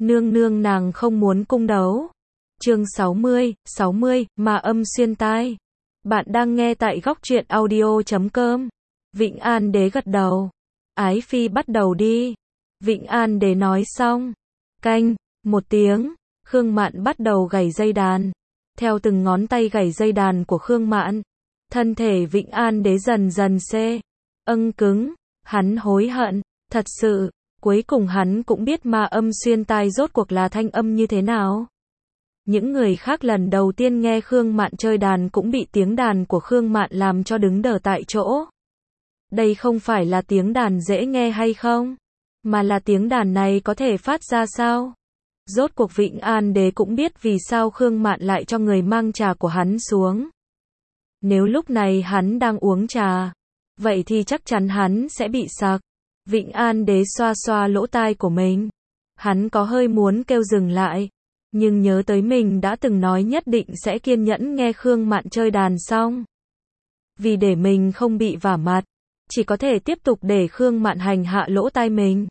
Nương nương nàng không muốn cung đấu. Chương 60, ma âm xuyên tai. Bạn đang nghe tại góc truyện audio.com. Vĩnh An Đế gật đầu. Ái phi bắt đầu đi. Vĩnh An Đế nói xong. Canh, một tiếng, Khương Mạn bắt đầu gảy dây đàn. Theo từng ngón tay gảy dây đàn của Khương Mạn, thân thể Vĩnh An Đế dần dần cứng, hắn hối hận, thật sự, cuối cùng hắn cũng biết ma âm xuyên tai rốt cuộc là thanh âm như thế nào. Những người khác lần đầu tiên nghe Khương Mạn chơi đàn cũng bị tiếng đàn của Khương Mạn làm cho đứng đờ tại chỗ. Đây không phải là tiếng đàn dễ nghe hay không? Mà là tiếng đàn này có thể phát ra sao? Rốt cuộc Vĩnh An Đế cũng biết vì sao Khương Mạn lại cho người mang trà của hắn xuống. Nếu lúc này hắn đang uống trà, vậy thì chắc chắn hắn sẽ bị sặc. Vĩnh An Đế xoa xoa lỗ tai của mình. Hắn có hơi muốn kêu dừng lại, nhưng nhớ tới mình đã từng nói nhất định sẽ kiên nhẫn nghe Khương Mạn chơi đàn xong. Vì để mình không bị vả mặt, chỉ có thể tiếp tục để Khương Mạn hành hạ lỗ tai mình.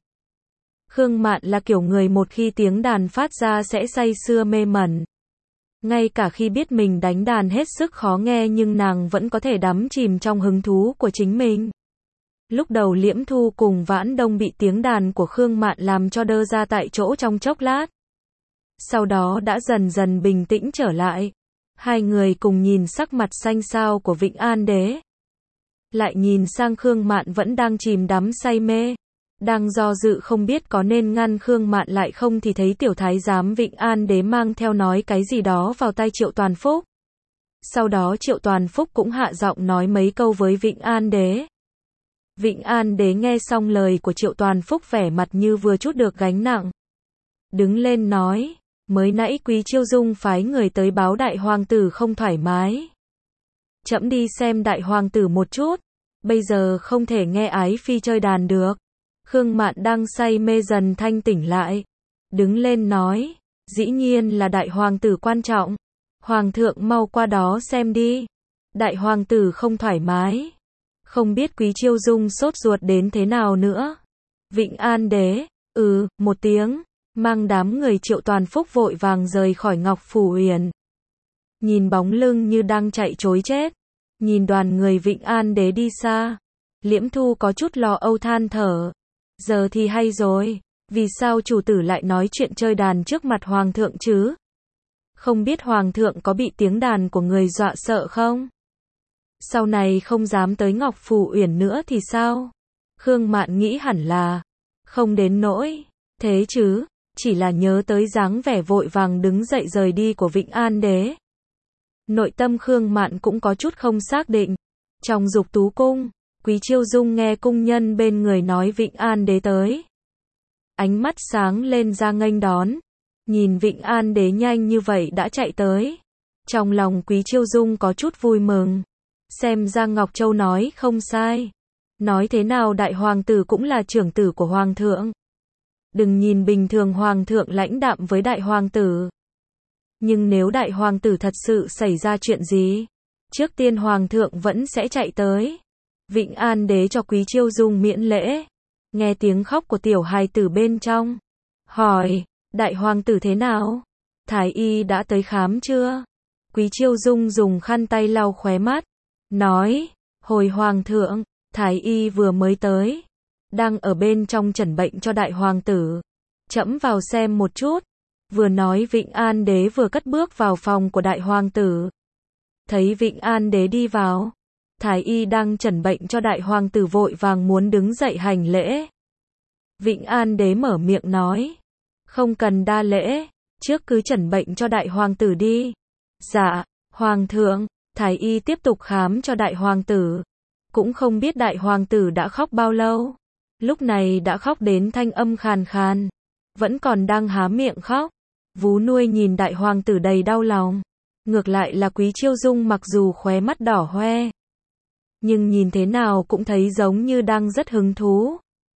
Khương Mạn là kiểu người một khi tiếng đàn phát ra sẽ say sưa mê mẩn. Ngay cả khi biết mình đánh đàn hết sức khó nghe nhưng nàng vẫn có thể đắm chìm trong hứng thú của chính mình. Lúc đầu Liễm Thu cùng Vãn Đông bị tiếng đàn của Khương Mạn làm cho đơ ra tại chỗ trong chốc lát. Sau đó đã dần dần bình tĩnh trở lại. Hai người cùng nhìn sắc mặt xanh xao của Vĩnh An Đế. Lại nhìn sang Khương Mạn vẫn đang chìm đắm say mê. Đang do dự không biết có nên ngăn Khương Mạn lại không thì thấy tiểu thái giám Vĩnh An Đế mang theo nói cái gì đó vào tai Triệu Toàn Phúc. Sau đó Triệu Toàn Phúc cũng hạ giọng nói mấy câu với Vĩnh An Đế. Vĩnh An Đế nghe xong lời của Triệu Toàn Phúc vẻ mặt như vừa trút được gánh nặng. Đứng lên nói, mới nãy Quý Chiêu Dung phái người tới báo đại hoàng tử không thoải mái. Trẫm đi xem đại hoàng tử một chút, bây giờ không thể nghe ái phi chơi đàn được. Khương Mạn đang say mê dần thanh tỉnh lại. Đứng lên nói, dĩ nhiên là đại hoàng tử quan trọng. Hoàng thượng mau qua đó xem đi. Đại hoàng tử không thoải mái. Không biết Quý Chiêu Dung sốt ruột đến thế nào nữa. Vĩnh An Đế, một tiếng, mang đám người Triệu Toàn Phúc vội vàng rời khỏi Ngọc Phủ Uyển. Nhìn bóng lưng như đang chạy trối chết. Nhìn đoàn người Vĩnh An Đế đi xa. Liễm Thu có chút lo âu than thở. Giờ thì hay rồi, vì sao chủ tử lại nói chuyện chơi đàn trước mặt hoàng thượng chứ? Không biết hoàng thượng có bị tiếng đàn của người dọa sợ không? Sau này không dám tới Ngọc Phủ Uyển nữa thì sao? Khương Mạn nghĩ hẳn là không đến nỗi thế chứ, chỉ là nhớ tới dáng vẻ vội vàng đứng dậy rời đi của Vĩnh An Đế. Nội tâm Khương Mạn cũng có chút không xác định. Trong Dục Tú Cung, Quý Chiêu Dung nghe cung nhân bên người nói Vĩnh An Đế tới. Ánh mắt sáng lên ra nghênh đón. Nhìn Vĩnh An Đế nhanh như vậy đã chạy tới. Trong lòng Quý Chiêu Dung có chút vui mừng. Xem ra Ngọc Châu nói không sai. Nói thế nào đại hoàng tử cũng là trưởng tử của hoàng thượng. Đừng nhìn bình thường hoàng thượng lãnh đạm với đại hoàng tử. Nhưng nếu đại hoàng tử thật sự xảy ra chuyện gì, trước tiên hoàng thượng vẫn sẽ chạy tới. Vĩnh An Đế cho Quý Chiêu Dung miễn lễ. Nghe tiếng khóc của tiểu hài tử bên trong. Hỏi, đại hoàng tử thế nào? Thái y đã tới khám chưa? Quý Chiêu Dung dùng khăn tay lau khóe mắt. Nói, hồi hoàng thượng, thái y vừa mới tới. Đang ở bên trong chẩn bệnh cho đại hoàng tử. Trẫm vào xem một chút. Vừa nói Vĩnh An Đế vừa cất bước vào phòng của đại hoàng tử. Thấy Vĩnh An Đế đi vào. Thái y đang chẩn bệnh cho đại hoàng tử vội vàng muốn đứng dậy hành lễ. Vĩnh An Đế mở miệng nói. Không cần đa lễ, trước cứ chẩn bệnh cho đại hoàng tử đi. Dạ, hoàng thượng. Thái y tiếp tục khám cho đại hoàng tử. Cũng không biết đại hoàng tử đã khóc bao lâu. Lúc này đã khóc đến thanh âm khàn khàn. Vẫn còn đang há miệng khóc. Vú nuôi nhìn đại hoàng tử đầy đau lòng. Ngược lại là Quý Chiêu Dung mặc dù khóe mắt đỏ hoe, nhưng nhìn thế nào cũng thấy giống như đang rất hứng thú.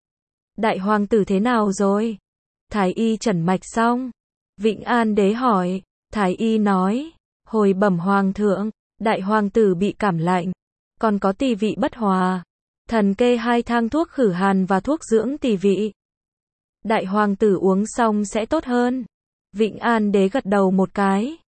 Đại hoàng tử thế nào rồi? Thái y chẩn mạch xong. Vĩnh An Đế hỏi. Thái y nói. Hồi bẩm hoàng thượng, đại hoàng tử bị cảm lạnh. Còn có tỳ vị bất hòa. Thần kê 2 thang thuốc khử hàn và thuốc dưỡng tỳ vị. Đại hoàng tử uống xong sẽ tốt hơn. Vĩnh An đế gật đầu một cái.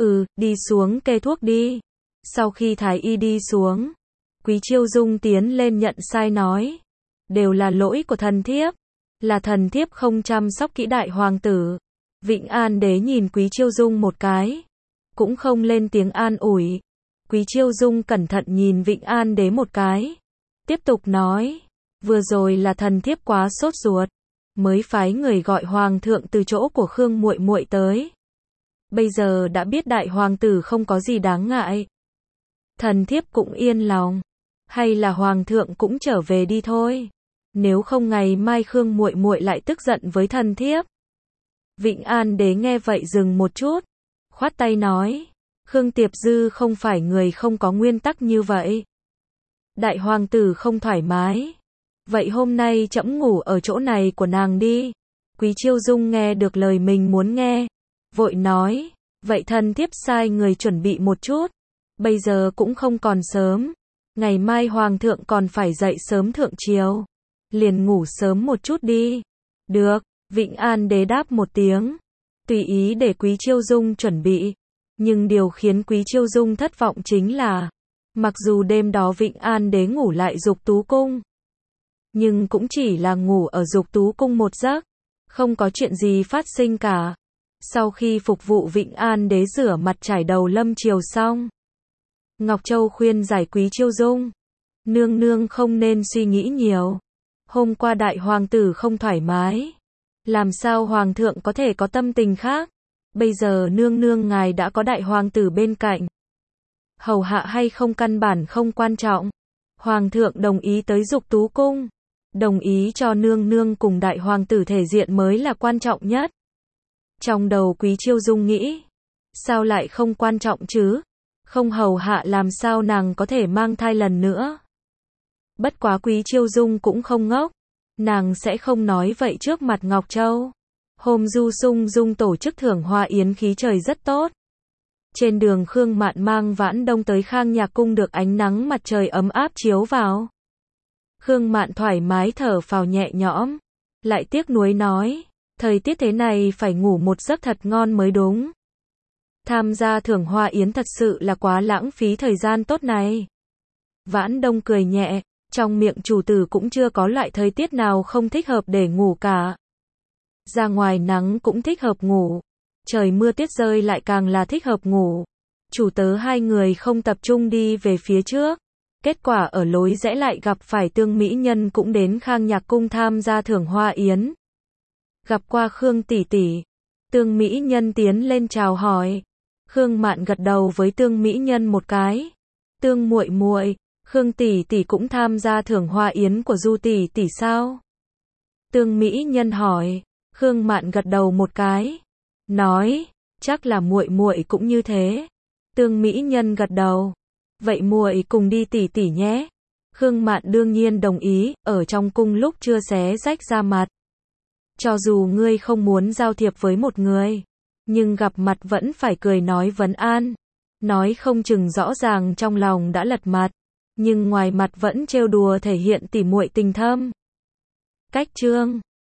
Đi xuống kê thuốc đi. Sau khi thái y đi xuống, Quý Chiêu Dung tiến lên nhận sai nói. Đều là lỗi của thần thiếp. Là thần thiếp không chăm sóc kỹ đại hoàng tử. Vĩnh An đế nhìn Quý Chiêu Dung một cái. Cũng không lên tiếng an ủi. Quý Chiêu Dung cẩn thận nhìn Vĩnh An đế một cái. Tiếp tục nói. Vừa rồi là thần thiếp quá sốt ruột. Mới phái người gọi hoàng thượng từ chỗ của Khương muội muội tới. Bây giờ đã biết đại hoàng tử không có gì đáng ngại. Thần thiếp cũng yên lòng. Hay là hoàng thượng cũng trở về đi thôi. Nếu không ngày mai Khương muội muội lại tức giận với thần thiếp. Vĩnh An đế nghe vậy dừng một chút. Khoát tay nói. Khương Tiệp Dư không phải người không có nguyên tắc như vậy. Đại hoàng tử không thoải mái. Vậy hôm nay trẫm ngủ ở chỗ này của nàng đi. Quý Chiêu Dung nghe được lời mình muốn nghe. Vội nói. Vậy thần thiếp sai người chuẩn bị một chút. Bây giờ cũng không còn sớm. Ngày mai hoàng thượng còn phải dậy sớm thượng triều. Liền ngủ sớm một chút đi. Được, Vĩnh An đế đáp một tiếng. Tùy ý để Quý Chiêu Dung chuẩn bị. Nhưng điều khiến Quý Chiêu Dung thất vọng chính là, mặc dù đêm đó Vĩnh An đế ngủ lại Dục Tú Cung, nhưng cũng chỉ là ngủ ở Dục Tú Cung một giấc, không có chuyện gì phát sinh cả. Sau khi phục vụ Vĩnh An đế rửa mặt trải đầu lâm triều xong, Ngọc Châu khuyên giải Quý Chiêu Dung. Nương nương không nên suy nghĩ nhiều. Hôm qua đại hoàng tử không thoải mái. Làm sao hoàng thượng có thể có tâm tình khác? Bây giờ nương nương ngài đã có đại hoàng tử bên cạnh. Hầu hạ hay không căn bản không quan trọng. Hoàng thượng đồng ý tới Dục Tú Cung. Đồng ý cho nương nương cùng đại hoàng tử thể diện mới là quan trọng nhất. Trong đầu Quý Chiêu Dung nghĩ. Sao lại không quan trọng chứ? Không hầu hạ làm sao nàng có thể mang thai lần nữa? Bất quá Quý Chiêu Dung cũng không ngốc. Nàng sẽ không nói vậy trước mặt Ngọc Châu. Hôm Du Sung Dung tổ chức thưởng hoa yến khí trời rất tốt. Trên đường Khương Mạn mang Vãn Đông tới Khang Nhạc Cung được ánh nắng mặt trời ấm áp chiếu vào. Khương Mạn thoải mái thở phào nhẹ nhõm. Lại tiếc nuối nói. Thời tiết thế này phải ngủ một giấc thật ngon mới đúng. Tham gia thưởng hoa yến thật sự là quá lãng phí thời gian tốt này. Vãn Đông cười nhẹ. Trong miệng chủ tử cũng chưa có loại thời tiết nào không thích hợp để ngủ cả. Ra ngoài nắng cũng thích hợp ngủ. Trời mưa tuyết rơi lại càng là thích hợp ngủ. Chủ tớ hai người không tập trung đi về phía trước. Kết quả ở lối rẽ lại gặp phải Tương Mỹ Nhân cũng đến Khang Nhạc Cung tham gia thưởng hoa yến. Gặp qua Khương tỷ tỷ. Tương Mỹ Nhân tiến lên chào hỏi. Khương Mạn gật đầu với Tương Mỹ Nhân một cái. Tương muội muội, Khương tỷ tỷ cũng tham gia thưởng hoa yến của Du tỷ tỷ sao? Tương Mỹ Nhân hỏi. Khương Mạn gật đầu một cái. Nói, chắc là muội muội cũng như thế. Tương Mỹ Nhân gật đầu. Vậy muội cùng đi tỷ tỷ nhé. Khương Mạn đương nhiên đồng ý, ở trong cung lúc chưa xé rách ra mặt. Cho dù ngươi không muốn giao thiệp với một người, nhưng gặp mặt vẫn phải cười nói vấn an. Nói không chừng rõ ràng trong lòng đã lật mặt, nhưng ngoài mặt vẫn trêu đùa thể hiện tỉ muội tình thâm. Cách chương